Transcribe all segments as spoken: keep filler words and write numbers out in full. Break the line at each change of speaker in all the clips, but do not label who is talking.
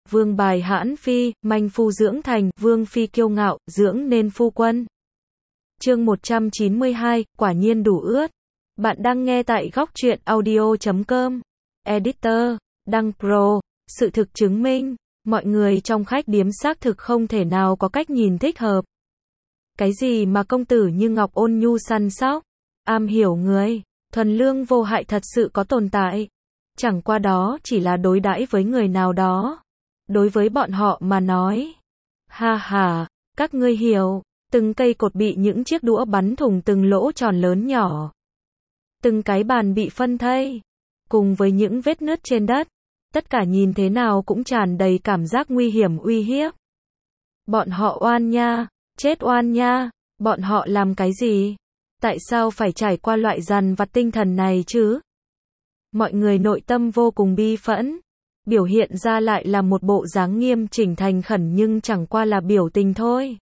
vương bài hãn phi, manh phu dưỡng thành, vương phi kiêu ngạo, dưỡng nên phu quân. Chương một trăm chín mươi hai, quả nhiên đủ ướt. Bạn đang nghe tại góc truyện audio chấm com. Editor, Đăng Pro. Sự thực chứng minh, mọi người trong khách điếm xác thực không thể nào có cách nhìn thích hợp. Cái gì mà công tử như ngọc ôn nhu săn sóc, am hiểu người, thuần lương vô hại thật sự có tồn tại. Chẳng qua đó chỉ là đối đãi với người nào đó. Đối với bọn họ mà nói. Ha ha, các ngươi hiểu, từng cây cột bị những chiếc đũa bắn thủng từng lỗ tròn lớn nhỏ. Từng cái bàn bị phân thây, cùng với những vết nứt trên đất. Tất cả nhìn thế nào cũng tràn đầy cảm giác nguy hiểm uy hiếp. Bọn họ oan nha, chết oan nha, bọn họ làm cái gì? Tại sao phải trải qua loại dằn vặt tinh thần này chứ? Mọi người nội tâm vô cùng bi phẫn, biểu hiện ra lại là một bộ dáng nghiêm chỉnh thành khẩn nhưng chẳng qua là biểu tình thôi.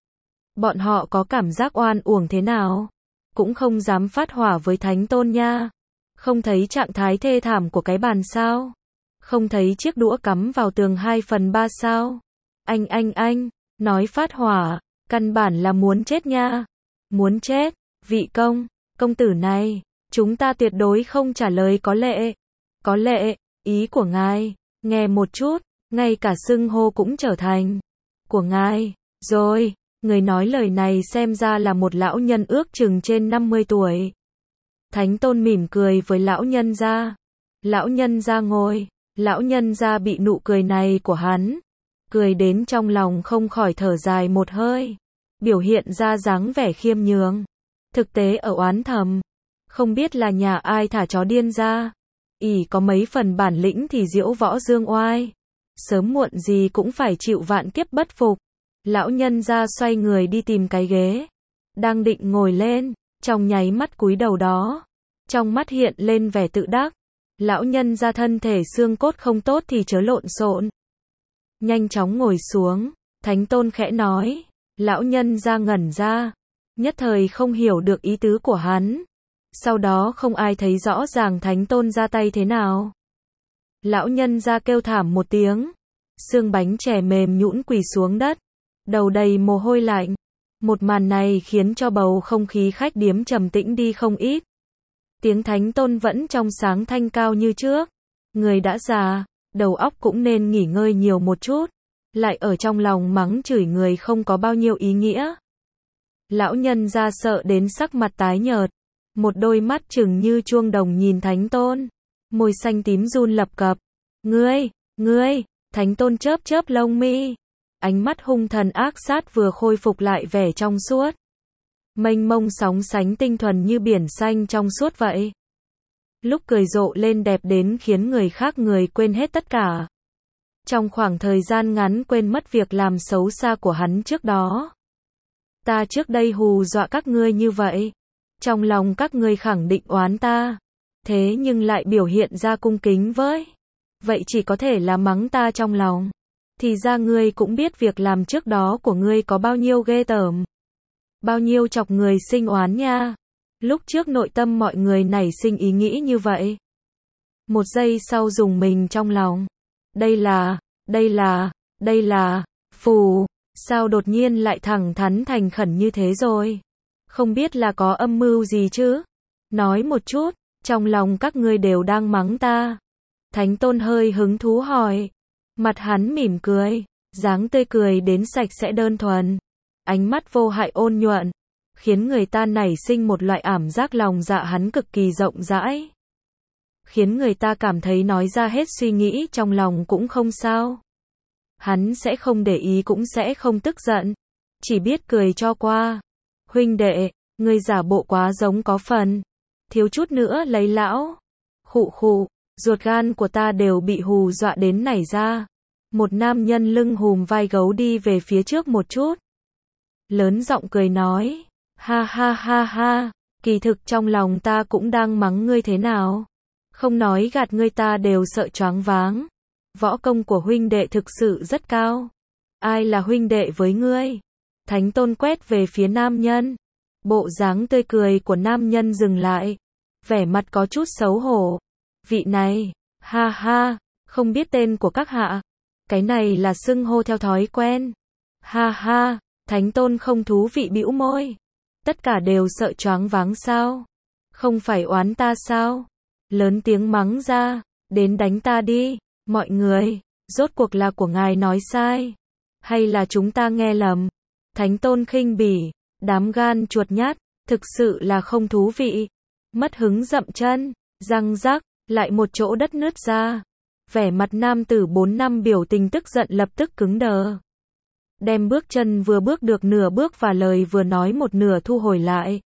Bọn họ có cảm giác oan uổng thế nào? Cũng không dám phát hỏa với Thánh Tôn nha. Không thấy trạng thái thê thảm của cái bàn sao? Không thấy chiếc đũa cắm vào tường hai phần ba sao? Anh anh anh, nói phát hỏa, căn bản là muốn chết nha. Muốn chết, vị công, công tử này, chúng ta tuyệt đối không trả lời có lệ. Có lệ, ý của ngài, nghe một chút, ngay cả xưng hô cũng trở thành của ngài. Rồi, người nói lời này xem ra là một lão nhân ước chừng trên năm mươi tuổi. Thánh Tôn mỉm cười với lão nhân gia. Lão nhân gia ngồi, lão nhân gia bị nụ cười này của hắn, cười đến trong lòng không khỏi thở dài một hơi, biểu hiện ra dáng vẻ khiêm nhường. Thực tế ở oán thầm, không biết là nhà ai thả chó điên ra, ỷ có mấy phần bản lĩnh thì diễu võ dương oai, sớm muộn gì cũng phải chịu vạn kiếp bất phục. Lão nhân gia xoay người đi tìm cái ghế, đang định ngồi lên, trong nháy mắt cúi đầu đó, trong mắt hiện lên vẻ tự đắc. Lão nhân gia thân thể xương cốt không tốt thì chớ lộn xộn. Nhanh chóng ngồi xuống, Thánh Tôn khẽ nói. Lão nhân gia ngẩn ra, nhất thời không hiểu được ý tứ của hắn. Sau đó không ai thấy rõ ràng Thánh Tôn ra tay thế nào. Lão nhân gia kêu thảm một tiếng, xương bánh chè mềm nhũn quỳ xuống đất, đầu đầy mồ hôi lạnh. Một màn này khiến cho bầu không khí khách điếm trầm tĩnh đi không ít. Tiếng Thánh Tôn vẫn trong sáng thanh cao như trước. Người đã già, đầu óc cũng nên nghỉ ngơi nhiều một chút, lại ở trong lòng mắng chửi người không có bao nhiêu ý nghĩa. Lão nhân gia sợ đến sắc mặt tái nhợt, một đôi mắt trừng như chuông đồng nhìn Thánh Tôn, môi xanh tím run lập cập. Ngươi, ngươi, Thánh Tôn chớp chớp lông mi, ánh mắt hung thần ác sát vừa khôi phục lại vẻ trong suốt. Mênh mông sóng sánh tinh thuần như biển xanh trong suốt vậy. Lúc cười rộ lên đẹp đến khiến người khác người quên hết tất cả. Trong khoảng thời gian ngắn quên mất việc làm xấu xa của hắn trước đó. Ta trước đây hù dọa các ngươi như vậy. Trong lòng các ngươi khẳng định oán ta. Thế nhưng lại biểu hiện ra cung kính với. Vậy chỉ có thể là mắng ta trong lòng. Thì ra ngươi cũng biết việc làm trước đó của ngươi có bao nhiêu ghê tởm. Bao nhiêu chọc người sinh oán nha. Lúc trước nội tâm mọi người nảy sinh ý nghĩ như vậy. Một giây sau dùng mình trong lòng. Đây là, đây là, đây là, phù, sao đột nhiên lại thẳng thắn thành khẩn như thế rồi? Không biết là có âm mưu gì chứ? Nói một chút, trong lòng các ngươi đều đang mắng ta. Thánh Tôn hơi hứng thú hỏi. Mặt hắn mỉm cười, dáng tươi cười đến sạch sẽ đơn thuần. Ánh mắt vô hại ôn nhuận, khiến người ta nảy sinh một loại ảm giác lòng dạ hắn cực kỳ rộng rãi. Khiến người ta cảm thấy nói ra hết suy nghĩ trong lòng cũng không sao. Hắn sẽ không để ý cũng sẽ không tức giận, chỉ biết cười cho qua. Huynh đệ, ngươi giả bộ quá giống có phần. Thiếu chút nữa lấy lão. Khụ khụ, ruột gan của ta đều bị hù dọa đến nảy ra. Một nam nhân lưng hùm vai gấu đi về phía trước một chút. Lớn giọng cười nói, ha ha ha ha, kỳ thực trong lòng ta cũng đang mắng ngươi thế nào. Không nói gạt ngươi ta đều sợ choáng váng. Võ công của huynh đệ thực sự rất cao. Ai là huynh đệ với ngươi? Thánh Tôn quét về phía nam nhân. Bộ dáng tươi cười của nam nhân dừng lại. Vẻ mặt có chút xấu hổ. Vị này, ha ha, không biết tên của các hạ. Cái này là xưng hô theo thói quen. Ha ha, Thánh Tôn không thú vị bĩu môi. Tất cả đều sợ choáng váng sao? Không phải oán ta sao? Lớn tiếng mắng ra, đến đánh ta đi, mọi người, rốt cuộc là của ngài nói sai, hay là chúng ta nghe lầm? Thánh Tôn khinh bỉ, đám gan chuột nhát, thực sự là không thú vị. Mất hứng dậm chân, răng rắc, lại một chỗ đất nứt ra. Vẻ mặt nam tử bốn năm biểu tình tức giận lập tức cứng đờ. Đem bước chân vừa bước được nửa bước và lời vừa nói một nửa thu hồi lại.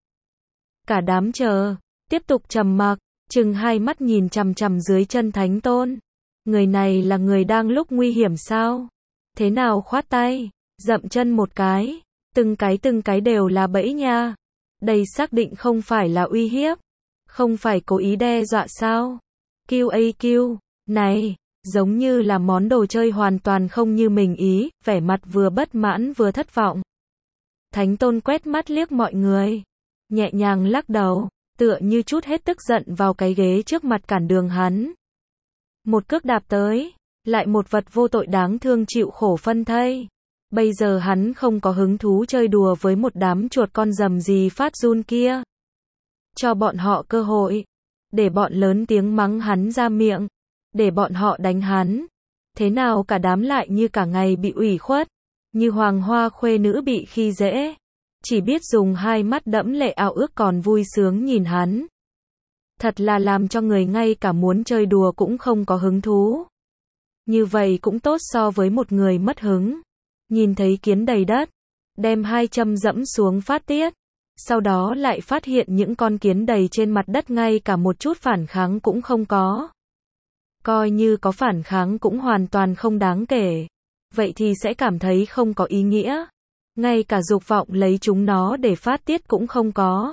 Cả đám chờ, tiếp tục trầm mặc, chừng hai mắt nhìn chằm chằm dưới chân Thánh Tôn. Người này là người đang lúc nguy hiểm sao? Thế nào khoát tay, dậm chân một cái, từng cái từng cái đều là bẫy nha. Đây xác định không phải là uy hiếp, không phải cố ý đe dọa sao? quy a quy, này, giống như là món đồ chơi hoàn toàn không như mình ý, vẻ mặt vừa bất mãn vừa thất vọng. Thánh Tôn quét mắt liếc mọi người, nhẹ nhàng lắc đầu, tựa như chút hết tức giận vào cái ghế trước mặt cản đường hắn. Một cước đạp tới, lại một vật vô tội đáng thương chịu khổ phân thây. Bây giờ hắn không có hứng thú chơi đùa với một đám chuột con rầm gì phát run kia. Cho bọn họ cơ hội, để bọn lớn tiếng mắng hắn ra miệng, để bọn họ đánh hắn. Thế nào cả đám lại như cả ngày bị ủy khuất, như hoàng hoa khuê nữ bị khi dễ. Chỉ biết dùng hai mắt đẫm lệ ao ước còn vui sướng nhìn hắn. Thật là làm cho người ngay cả muốn chơi đùa cũng không có hứng thú. Như vậy cũng tốt so với một người mất hứng. Nhìn thấy kiến đầy đất, đem hai châm dẫm xuống phát tiết. Sau đó lại phát hiện những con kiến đầy trên mặt đất ngay cả một chút phản kháng cũng không có. Coi như có phản kháng cũng hoàn toàn không đáng kể. Vậy thì sẽ cảm thấy không có ý nghĩa. Ngay cả dục vọng lấy chúng nó để phát tiết cũng không có.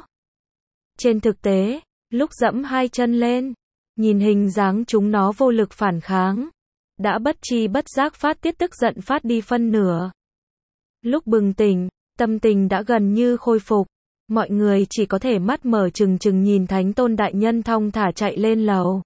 Trên thực tế, lúc dẫm hai chân lên, nhìn hình dáng chúng nó vô lực phản kháng, đã bất tri bất giác phát tiết tức giận phát đi phân nửa. Lúc bừng tỉnh, tâm tình đã gần như khôi phục, mọi người chỉ có thể mắt mở trừng trừng nhìn Thánh Tôn đại nhân thong thả chạy lên lầu.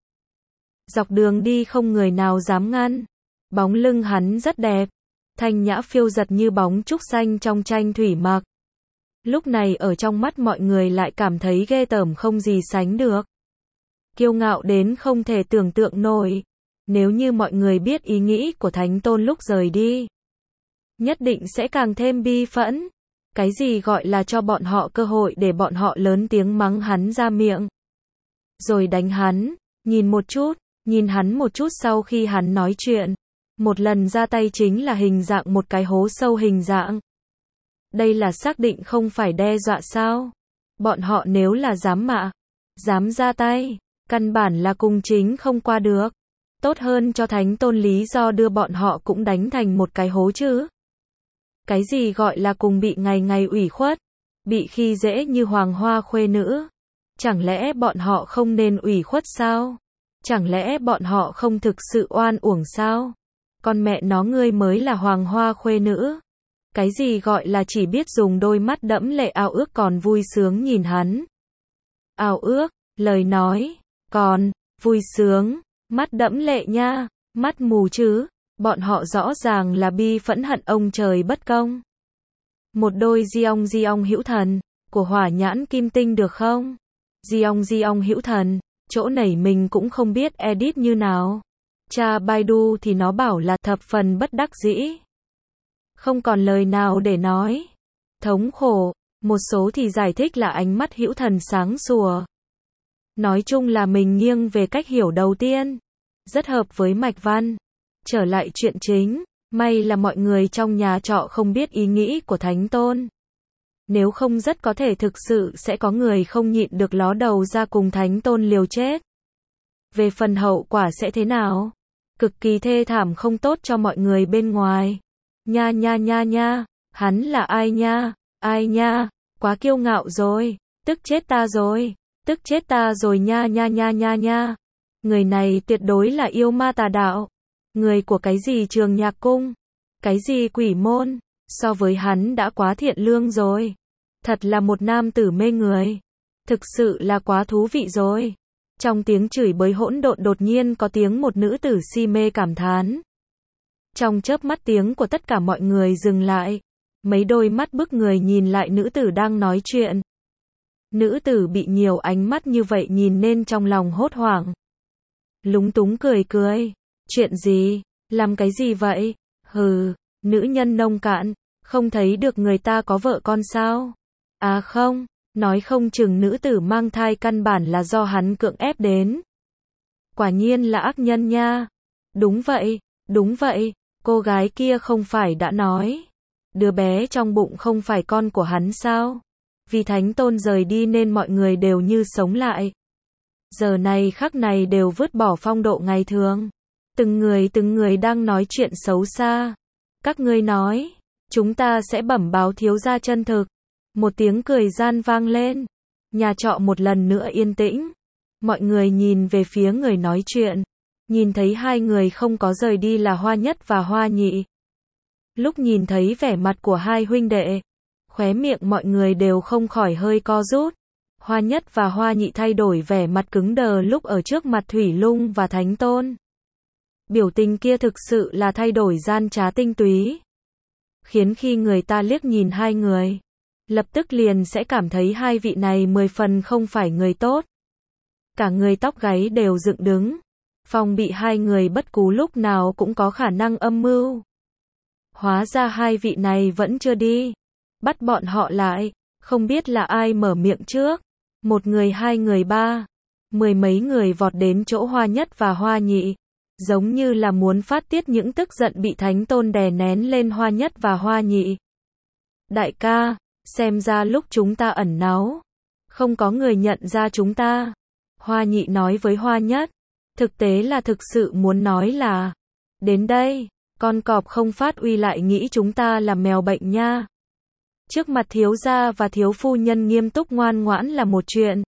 Dọc đường đi không người nào dám ngăn, bóng lưng hắn rất đẹp, thanh nhã phiêu giật như bóng trúc xanh trong tranh thủy mặc. Lúc này ở trong mắt mọi người lại cảm thấy ghê tởm không gì sánh được. Kiêu ngạo đến không thể tưởng tượng nổi. Nếu như mọi người biết ý nghĩ của Thánh Tôn lúc rời đi, nhất định sẽ càng thêm bi phẫn. Cái gì gọi là cho bọn họ cơ hội để bọn họ lớn tiếng mắng hắn ra miệng. Rồi đánh hắn, nhìn một chút, nhìn hắn một chút sau khi hắn nói chuyện. Một lần ra tay chính là hình dạng một cái hố sâu hình dạng. Đây là xác định không phải đe dọa sao? Bọn họ nếu là dám mạ, dám ra tay, căn bản là cùng chính không qua được. Tốt hơn cho Thánh Tôn lý do đưa bọn họ cũng đánh thành một cái hố chứ. Cái gì gọi là cùng bị ngày ngày ủy khuất, bị khi dễ như hoàng hoa khuê nữ. Chẳng lẽ bọn họ không nên ủy khuất sao? Chẳng lẽ bọn họ không thực sự oan uổng sao? Con mẹ nó ngươi mới là hoàng hoa khuê nữ. Cái gì gọi là chỉ biết dùng đôi mắt đẫm lệ ao ước còn vui sướng nhìn hắn. Ao ước, lời nói, còn, vui sướng, mắt đẫm lệ nha, mắt mù chứ, bọn họ rõ ràng là bi phẫn hận ông trời bất công. Một đôi Diong Diong hữu thần, của hỏa nhãn kim tinh được không? Diong Diong hữu thần, chỗ này mình cũng không biết edit như nào. Cha Baidu thì nó bảo là thập phần bất đắc dĩ. Không còn lời nào để nói. Thống khổ, một số thì giải thích là ánh mắt hữu thần sáng sủa. Nói chung là mình nghiêng về cách hiểu đầu tiên. Rất hợp với mạch văn. Trở lại chuyện chính, may là mọi người trong nhà trọ không biết ý nghĩ của Thánh Tôn. Nếu không rất có thể thực sự sẽ có người không nhịn được ló đầu ra cùng Thánh Tôn liều chết. Về phần hậu quả sẽ thế nào? Cực kỳ thê thảm không tốt cho mọi người bên ngoài. Nha nha nha nha, hắn là ai nha, ai nha, quá kiêu ngạo rồi, tức chết ta rồi, tức chết ta rồi nha nha nha nha nha. Người này tuyệt đối là yêu ma tà đạo, người của cái gì Trường Nhạc Cung, cái gì quỷ môn, so với hắn đã quá thiện lương rồi. Thật là một nam tử mê người, thực sự là quá thú vị rồi. Trong tiếng chửi bới hỗn độn đột nhiên có tiếng một nữ tử si mê cảm thán. Trong chớp mắt tiếng của tất cả mọi người dừng lại. Mấy đôi mắt bức người nhìn lại nữ tử đang nói chuyện. Nữ tử bị nhiều ánh mắt như vậy nhìn nên trong lòng hốt hoảng. Lúng túng cười cười. Chuyện gì? Làm cái gì vậy? Hừ, nữ nhân nông cạn, không thấy được người ta có vợ con sao? À không, nói không chừng nữ tử mang thai căn bản là do hắn cưỡng ép đến. Quả nhiên là ác nhân nha. Đúng vậy, đúng vậy, cô gái kia không phải đã nói. Đứa bé trong bụng không phải con của hắn sao? Vì Thánh Tôn rời đi nên mọi người đều như sống lại. Giờ này khắc này đều vứt bỏ phong độ ngày thường. Từng người từng người đang nói chuyện xấu xa. Các ngươi nói, chúng ta sẽ bẩm báo thiếu gia chân thực. Một tiếng cười gian vang lên. Nhà trọ một lần nữa yên tĩnh. Mọi người nhìn về phía người nói chuyện. Nhìn thấy hai người không có rời đi là Hoa Nhất và Hoa Nhị. Lúc nhìn thấy vẻ mặt của hai huynh đệ, khóe miệng mọi người đều không khỏi hơi co rút. Hoa Nhất và Hoa Nhị thay đổi vẻ mặt cứng đờ lúc ở trước mặt Thủy Lung và Thánh Tôn. Biểu tình kia thực sự là thay đổi gian trá tinh túy. Khiến khi người ta liếc nhìn hai người, lập tức liền sẽ cảm thấy hai vị này mười phần không phải người tốt. Cả người tóc gáy đều dựng đứng. Phòng bị hai người bất cứ lúc nào cũng có khả năng âm mưu. Hóa ra hai vị này vẫn chưa đi. Bắt bọn họ lại. Không biết là ai mở miệng trước. Một người, hai người, ba. Mười mấy người vọt đến chỗ Hoa Nhất và Hoa Nhị. Giống như là muốn phát tiết những tức giận bị Thánh Tôn đè nén lên Hoa Nhất và Hoa Nhị. Đại ca, xem ra lúc chúng ta ẩn náu, không có người nhận ra chúng ta. Hoa Nhị nói với Hoa Nhất. Thực tế là thực sự muốn nói là, đến đây, con cọp không phát uy lại nghĩ chúng ta là mèo bệnh nha. Trước mặt thiếu gia và thiếu phu nhân nghiêm túc ngoan ngoãn là một chuyện.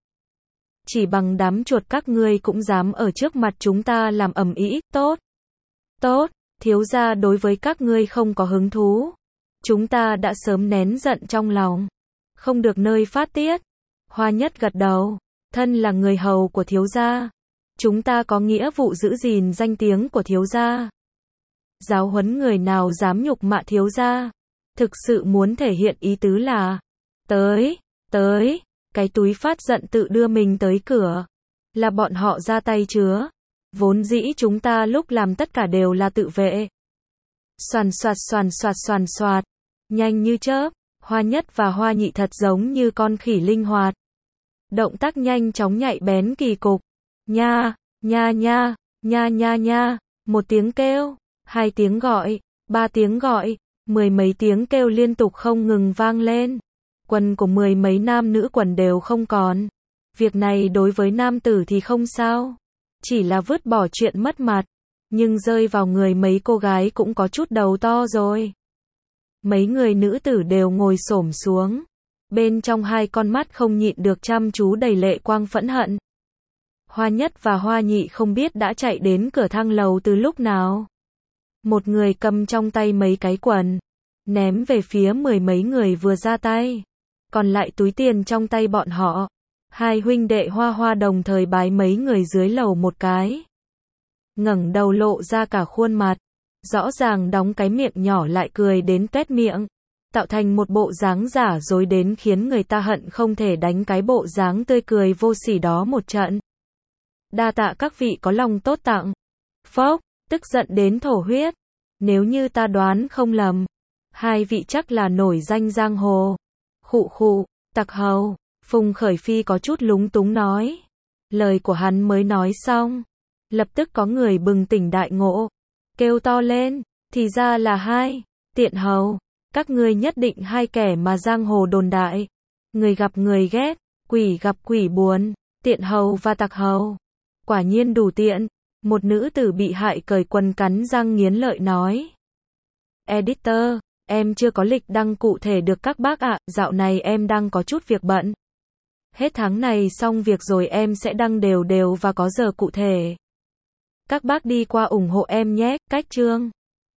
Chỉ bằng đám chuột các ngươi cũng dám ở trước mặt chúng ta làm ầm ĩ, tốt. Tốt, thiếu gia đối với các ngươi không có hứng thú. Chúng ta đã sớm nén giận trong lòng. Không được nơi phát tiết. Hoa Nhất gật đầu, thân là người hầu của thiếu gia. Chúng ta có nghĩa vụ giữ gìn danh tiếng của thiếu gia. Giáo huấn người nào dám nhục mạ thiếu gia. Thực sự muốn thể hiện ý tứ là, tới, tới, cái túi phát giận tự đưa mình tới cửa. Là bọn họ ra tay chứa. Vốn dĩ chúng ta lúc làm tất cả đều là tự vệ. Xoàn xoạt xoàn xoạt xoàn xoạt. Nhanh như chớp, Hoa Nhất và Hoa Nhị thật giống như con khỉ linh hoạt. Động tác nhanh chóng nhạy bén kỳ cục. Nha, nha nha, nha nha nha, một tiếng kêu, hai tiếng gọi, ba tiếng gọi, mười mấy tiếng kêu liên tục không ngừng vang lên. Quần của mười mấy nam nữ quần đều không còn. Việc này đối với nam tử thì không sao, chỉ là vứt bỏ chuyện mất mặt, nhưng rơi vào người mấy cô gái cũng có chút đầu to rồi. Mấy người nữ tử đều ngồi xổm xuống, bên trong hai con mắt không nhịn được chăm chú đầy lệ quang phẫn hận. Hoa Nhất và Hoa Nhị không biết đã chạy đến cửa thang lầu từ lúc nào. Một người cầm trong tay mấy cái quần, ném về phía mười mấy người vừa ra tay. Còn lại túi tiền trong tay bọn họ. Hai huynh đệ Hoa Hoa đồng thời bái mấy người dưới lầu một cái. Ngẩng đầu lộ ra cả khuôn mặt. Rõ ràng đóng cái miệng nhỏ lại cười đến tuét miệng. Tạo thành một bộ dáng giả dối đến khiến người ta hận không thể đánh cái bộ dáng tươi cười vô sỉ đó một trận. Đa tạ các vị có lòng tốt tặng. Phốc, tức giận đến thổ huyết. Nếu như ta đoán không lầm, hai vị chắc là nổi danh giang hồ. Khụ khụ, tặc hầu. Phùng Khởi Phi có chút lúng túng nói. Lời của hắn mới nói xong, lập tức có người bừng tỉnh đại ngộ, kêu to lên, thì ra là hai, tiện hầu, các ngươi nhất định hai kẻ mà giang hồ đồn đại. Người gặp người ghét, quỷ gặp quỷ buồn, tiện hầu và tặc hầu. Quả nhiên đủ tiện. Một nữ tử bị hại cởi quần cắn răng nghiến lợi nói. Editor, em chưa có lịch đăng cụ thể được các bác ạ, dạo này em đang có chút việc bận. Hết tháng này xong việc rồi em sẽ đăng đều đều và có giờ cụ thể. Các bác đi qua ủng hộ em nhé, cách chương.